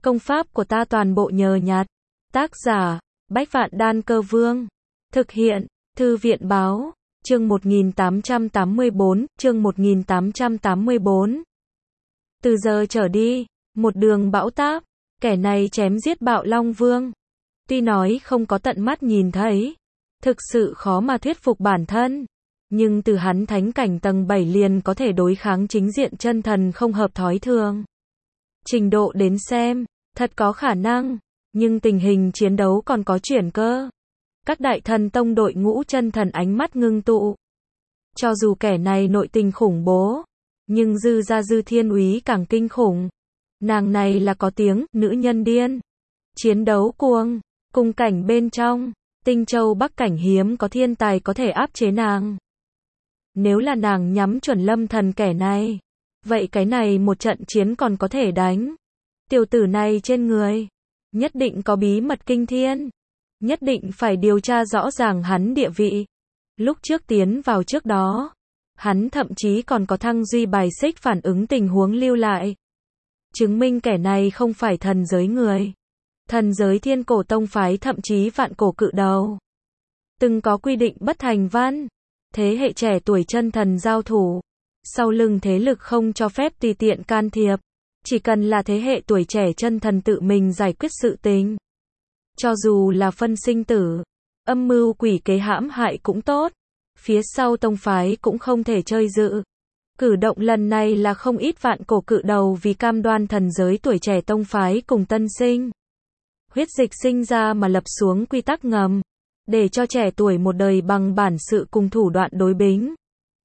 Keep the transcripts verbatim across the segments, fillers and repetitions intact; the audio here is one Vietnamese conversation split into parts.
Công pháp của ta toàn bộ nhờ nhặt. Tác giả, Bách Vạn Đan Cơ Vương. Thực hiện, Thư viện Báo. Chương một nghìn tám trăm tám mươi bốn, chương một nghìn tám trăm tám mươi bốn. Từ giờ trở đi, một đường bão táp, kẻ này chém giết Bạo Long Vương. Tuy nói không có tận mắt nhìn thấy, thực sự khó mà thuyết phục bản thân. Nhưng từ hắn thánh cảnh tầng bảy liền có thể đối kháng chính diện chân thần không hợp thói thường. Trình độ đến xem, thật có khả năng, nhưng tình hình chiến đấu còn có chuyển cơ. Các đại thần tông đội ngũ chân thần ánh mắt ngưng tụ. Cho dù kẻ này nội tình khủng bố, nhưng Dư gia Dư Thiên Úy càng kinh khủng. Nàng này là có tiếng, nữ nhân điên. Chiến đấu cuồng, cùng cảnh bên trong, Tinh Châu Bắc cảnh hiếm có thiên tài có thể áp chế nàng. Nếu là nàng nhắm chuẩn Lâm Thần kẻ này, vậy cái này một trận chiến còn có thể đánh. Tiểu tử này trên người, nhất định có bí mật kinh thiên. Nhất định phải điều tra rõ ràng hắn địa vị. Lúc trước tiến vào trước đó, hắn thậm chí còn có thăng duy bài xích phản ứng tình huống lưu lại. Chứng minh kẻ này không phải thần giới người. Thần giới Thiên Cổ Tông phái thậm chí Vạn Cổ Cự Đầu. Từng có quy định bất thành văn. Thế hệ trẻ tuổi chân thần giao thủ. Sau lưng thế lực không cho phép tùy tiện can thiệp. Chỉ cần là thế hệ tuổi trẻ chân thần tự mình giải quyết sự tình. Cho dù là phân sinh tử, âm mưu quỷ kế hãm hại cũng tốt. Phía sau tông phái cũng không thể chơi dự. Cử động lần này là không ít Vạn Cổ Cự Đầu vì cam đoan thần giới tuổi trẻ tông phái cùng tân sinh. Huyết dịch sinh ra mà lập xuống quy tắc ngầm. Để cho trẻ tuổi một đời bằng bản sự cùng thủ đoạn đối bính.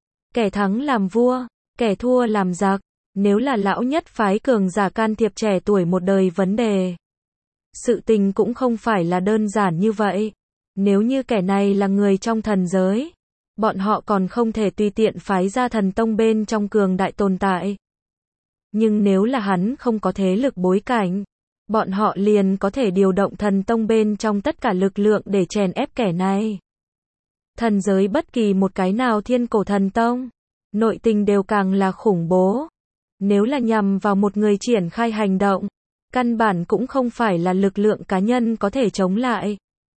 Kẻ thắng làm vua, kẻ thua làm giặc. Nếu là lão nhất phái cường giả can thiệp trẻ tuổi một đời vấn đề. Sự tình cũng không phải là đơn giản như vậy. Nếu như kẻ này là người trong thần giới, bọn họ còn không thể tùy tiện phái ra thần tông bên trong cường đại tồn tại. Nhưng nếu là hắn không có thế lực bối cảnh, bọn họ liền có thể điều động thần tông bên trong tất cả lực lượng để chèn ép kẻ này. Thần giới bất kỳ một cái nào thiên cổ thần tông, nội tình đều càng là khủng bố. Nếu là nhằm vào một người triển khai hành động, căn bản cũng không phải là lực lượng cá nhân có thể chống lại.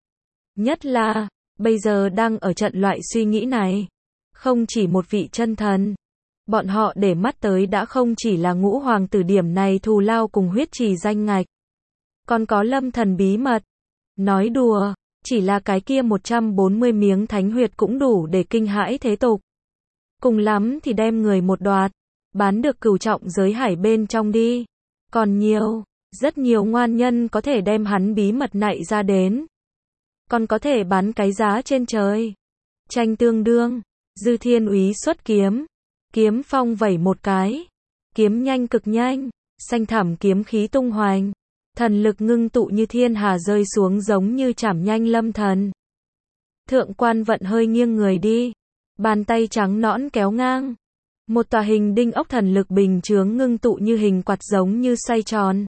Nhất là, bây giờ đang ở trận loại suy nghĩ này. Không chỉ một vị chân thần. Bọn họ để mắt tới đã không chỉ là ngũ hoàng tử điểm này thù lao cùng huyết trì danh ngạch. Còn có Lâm Thần bí mật. Nói đùa, chỉ là cái kia một trăm bốn mươi miếng thánh huyệt cũng đủ để kinh hãi thế tục. Cùng lắm thì đem người một đoạt. Bán được cửu trọng giới hải bên trong đi. Còn nhiều, rất nhiều ngoan nhân có thể đem hắn bí mật nạy ra đến. Còn có thể bán cái giá trên trời. Tranh tương đương, Dư Thiên Úy xuất kiếm. Kiếm phong vẩy một cái. Kiếm nhanh cực nhanh, xanh thẳm kiếm khí tung hoành. Thần lực ngưng tụ như thiên hà rơi xuống giống như chảm nhanh Lâm Thần. Thượng Quan Vận hơi nghiêng người đi. Bàn tay trắng nõn kéo ngang. Một tòa hình đinh ốc thần lực bình chướng ngưng tụ như hình quạt giống như xoay tròn.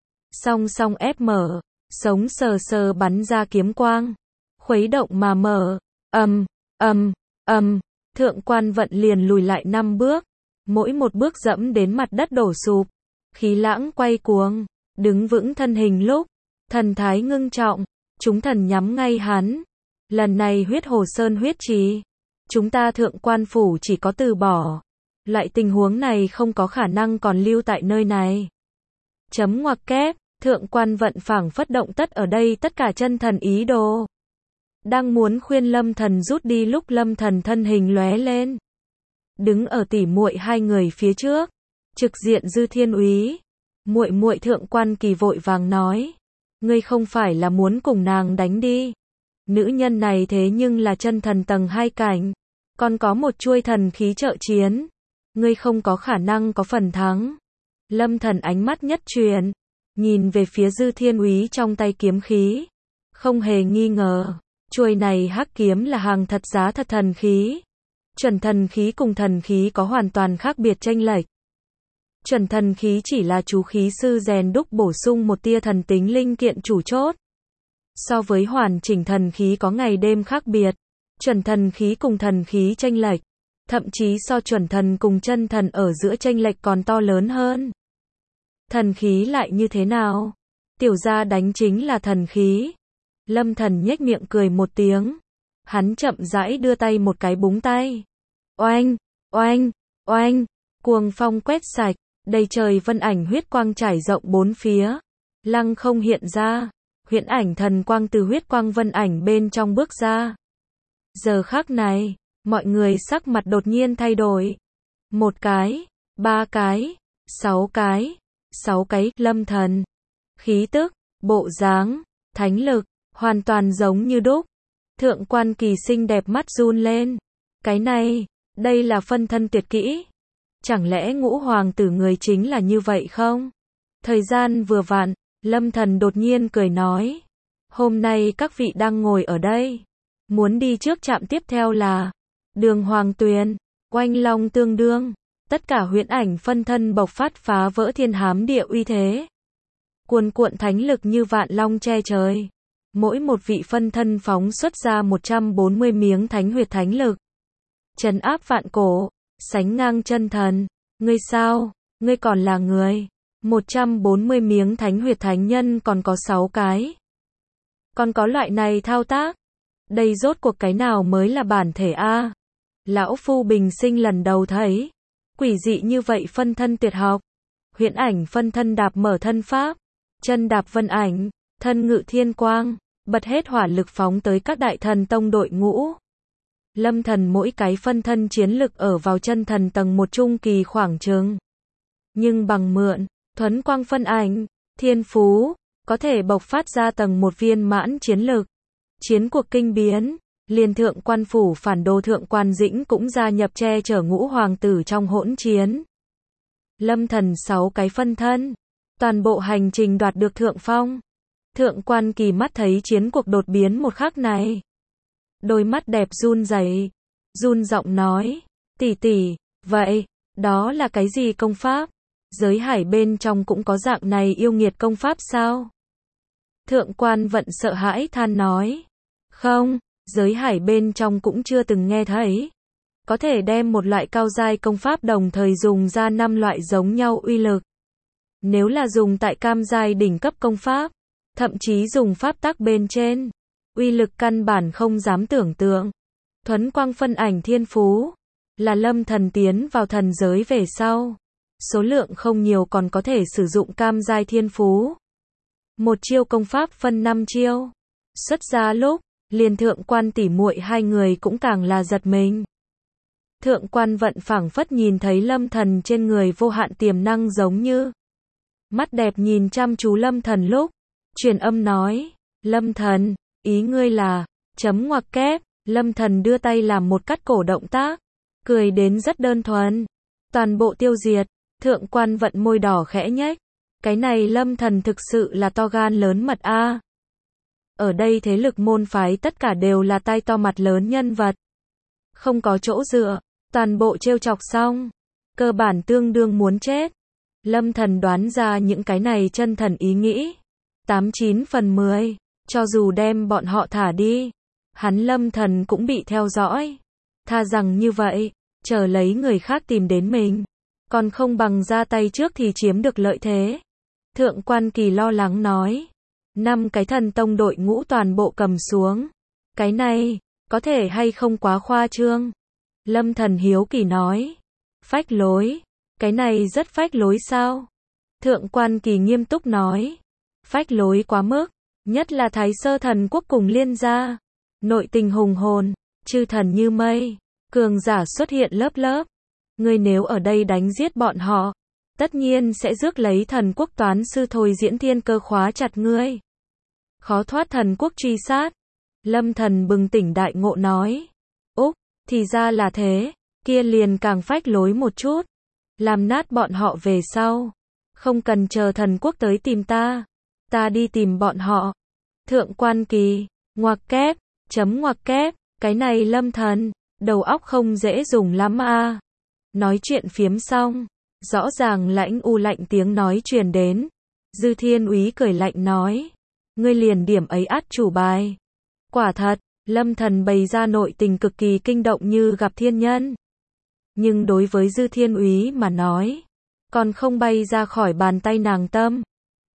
Song song ép mở, sống sờ sờ bắn ra kiếm quang. Khuấy động mà mở, ầm, ầm, ầm, Thượng Quan Vận liền lùi lại năm bước. Mỗi một bước dẫm đến mặt đất đổ sụp. Khí lãng quay cuồng, đứng vững thân hình lúc. Thần thái ngưng trọng, chúng thần nhắm ngay hắn. Lần này huyết hồ sơn huyết trì. Chúng ta Thượng Quan phủ chỉ có từ bỏ. Loại tình huống này không có khả năng còn lưu tại nơi này. Chấm ngoặc kép, Thượng Quan Vận phảng phất động tất ở đây tất cả chân thần ý đồ. Đang muốn khuyên Lâm Thần rút đi lúc Lâm Thần thân hình lóe lên. Đứng ở tỉ muội hai người phía trước, trực diện Dư Thiên Úy. Muội muội Thượng Quan Kỳ vội vàng nói, ngươi không phải là muốn cùng nàng đánh đi. Nữ nhân này thế nhưng là chân thần tầng hai cảnh, còn có một chuôi thần khí trợ chiến. Ngươi không có khả năng có phần thắng. Lâm Thần ánh mắt nhất truyền, nhìn về phía Dư Thiên Úy trong tay kiếm khí. Không hề nghi ngờ, chuôi này hắc kiếm là hàng thật giá thật thần khí. Chuẩn thần khí cùng thần khí có hoàn toàn khác biệt chênh lệch. Chuẩn thần khí chỉ là chú khí sư rèn đúc bổ sung một tia thần tính linh kiện chủ chốt. So với hoàn chỉnh thần khí có ngày đêm khác biệt. Chuẩn thần khí cùng thần khí chênh lệch. Thậm chí so chuẩn thần cùng chân thần ở giữa chênh lệch còn to lớn hơn. Thần khí lại như thế nào? Tiểu gia đánh chính là thần khí. Lâm Thần nhếch miệng cười một tiếng. Hắn chậm rãi đưa tay một cái búng tay. Oanh, oanh, oanh, cuồng phong quét sạch, đầy trời vân ảnh huyết quang trải rộng bốn phía. Lăng không hiện ra, huyễn ảnh thần quang từ huyết quang vân ảnh bên trong bước ra. Giờ khắc này, mọi người sắc mặt đột nhiên thay đổi. Một cái, ba cái, sáu cái, sáu cái, Lâm Thần. Khí tức, bộ dáng, thánh lực, hoàn toàn giống như đúc. Thượng quan kỳ xinh đẹp mắt run lên. Cái này, đây là phân thân tuyệt kỹ. Chẳng lẽ ngũ hoàng tử người chính là như vậy không? Thời gian vừa vặn, Lâm Thần đột nhiên cười nói. Hôm nay các vị đang ngồi ở đây. Muốn đi trước trạm tiếp theo là Đường Hoàng Tuyền, Oanh Long Tương Đương. Tất cả huyễn ảnh phân thân bộc phát phá vỡ thiên hám địa uy thế. Cuồn cuộn thánh lực như vạn long che trời. Mỗi một vị phân thân phóng xuất ra một trăm bốn mươi miếng thánh huyệt thánh lực. Trấn áp vạn cổ, sánh ngang chân thần. Ngươi sao? Ngươi còn là người. một trăm bốn mươi miếng thánh huyệt thánh nhân còn có sáu cái. Còn có loại này thao tác. Đây rốt cuộc cái nào mới là bản thể a? Lão phu bình sinh lần đầu thấy. Quỷ dị như vậy phân thân tuyệt học. Huyễn ảnh phân thân đạp mở thân pháp. Chân đạp vân ảnh. Thân ngự thiên quang. Bật hết hỏa lực phóng tới các đại thần tông đội ngũ. Lâm Thần mỗi cái phân thân chiến lực ở vào chân thần tầng một trung kỳ khoảng chừng. Nhưng bằng mượn, thuấn quang phân ảnh, thiên phú, có thể bộc phát ra tầng một viên mãn chiến lực. Chiến cuộc kinh biến, liền thượng quan phủ phản đồ thượng quan dĩnh cũng gia nhập che chở ngũ hoàng tử trong hỗn chiến. Lâm Thần sáu cái phân thân, toàn bộ hành trình đoạt được thượng phong. Thượng quan kỳ mắt thấy chiến cuộc đột biến một khắc này. Đôi mắt đẹp run rẩy, run giọng nói, tỷ tỷ, vậy, đó là cái gì công pháp? Giới hải bên trong cũng có dạng này yêu nghiệt công pháp sao? Thượng quan vận sợ hãi than nói, không, giới hải bên trong cũng chưa từng nghe thấy. Có thể đem một loại cao giai công pháp đồng thời dùng ra năm loại giống nhau uy lực. Nếu là dùng tại cam giai đỉnh cấp công pháp, thậm chí dùng pháp tắc bên trên, uy lực căn bản không dám tưởng tượng. Thuấn quang phân ảnh thiên phú, là Lâm Thần tiến vào thần giới về sau. Số lượng không nhiều còn có thể sử dụng cam giai thiên phú. Một chiêu công pháp phân năm chiêu. Xuất ra lúc, liền thượng quan tỷ muội hai người cũng càng là giật mình. Thượng quan vận phảng phất nhìn thấy Lâm Thần trên người vô hạn tiềm năng giống như. Mắt đẹp nhìn chăm chú Lâm Thần lúc, truyền âm nói, Lâm Thần, ý ngươi là, chấm ngoặc kép, Lâm Thần đưa tay làm một cắt cổ động tác, cười đến rất đơn thuần, toàn bộ tiêu diệt, thượng quan vận môi đỏ khẽ nhếch, cái này Lâm Thần thực sự là to gan lớn mật a. Ở đây thế lực môn phái tất cả đều là tai to mặt lớn nhân vật, không có chỗ dựa, toàn bộ trêu chọc xong, cơ bản tương đương muốn chết. Lâm Thần đoán ra những cái này chân thần ý nghĩ, tám chín phần mười, cho dù đem bọn họ thả đi, hắn Lâm Thần cũng bị theo dõi. Tha rằng như vậy, chờ lấy người khác tìm đến mình, còn không bằng ra tay trước thì chiếm được lợi thế. Thượng quan kỳ lo lắng nói, năm cái thần tông đội ngũ toàn bộ cầm xuống. Cái này, có thể hay không quá khoa trương? Lâm Thần hiếu kỳ nói, phách lối, cái này rất phách lối sao? Thượng quan kỳ nghiêm túc nói, phách lối quá mức, nhất là Thái Sơ thần quốc cùng Liên gia. Nội tình hùng hồn, chư thần như mây, cường giả xuất hiện lớp lớp. Ngươi nếu ở đây đánh giết bọn họ, tất nhiên sẽ rước lấy thần quốc toán sư Thôi Diễn Thiên Cơ khóa chặt ngươi. Khó thoát thần quốc truy sát. Lâm Thần bừng tỉnh đại ngộ nói, Úc, thì ra là thế, kia liền càng phách lối một chút. Làm nát bọn họ về sau, không cần chờ thần quốc tới tìm ta, ta đi tìm bọn họ. Thượng quan kỳ, ngoặc kép, chấm ngoặc kép, cái này Lâm Thần, đầu óc không dễ dùng lắm a. Nói chuyện phiếm xong, rõ ràng lãnh u lạnh tiếng nói truyền đến. Dư Thiên Úy cười lạnh nói, ngươi liền điểm ấy át chủ bài. Quả thật, Lâm Thần bày ra nội tình cực kỳ kinh động như gặp thiên nhân. Nhưng đối với Dư Thiên Úy mà nói, còn không bay ra khỏi bàn tay nàng tâm.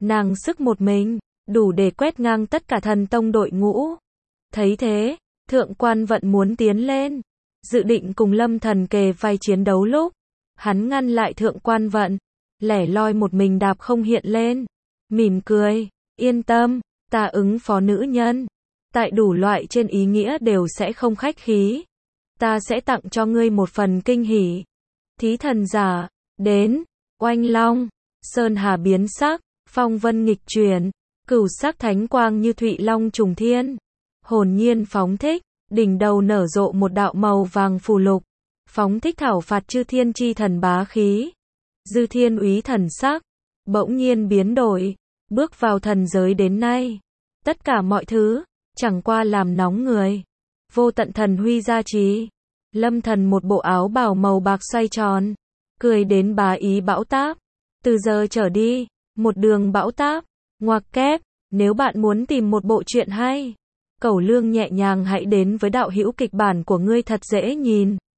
nàng sức một mình, đủ để quét ngang tất cả thần tông đội ngũ. Thấy thế, Thượng Quan Vận muốn tiến lên, dự định cùng Lâm Thần kề vai chiến đấu lúc, hắn ngăn lại Thượng Quan Vận, lẻ loi một mình đạp không hiện lên, mỉm cười, yên tâm, ta ứng phó nữ nhân, tại đủ loại trên ý nghĩa đều sẽ không khách khí, ta sẽ tặng cho ngươi một phần kinh hỉ. Thí thần giả, đến, oanh long, sơn hà biến sắc, phong vân nghịch chuyển, cửu sắc thánh quang như thụy long trùng thiên, hồn nhiên phóng thích, đỉnh đầu nở rộ một đạo màu vàng phù lục, phóng thích thảo phạt chư thiên chi thần bá khí. Dư Thiên Úy thần sắc bỗng nhiên biến đổi, bước vào thần giới đến nay, tất cả mọi thứ chẳng qua làm nóng người. Vô tận thần huy gia trì, Lâm Thần một bộ áo bào màu bạc xoay tròn, cười đến bá ý bão táp. Từ giờ trở đi, một đường bão táp, ngoặc kép, nếu bạn muốn tìm một bộ truyện hay, cẩu lương nhẹ nhàng hãy đến với đạo hữu kịch bản của ngươi thật dễ nhìn.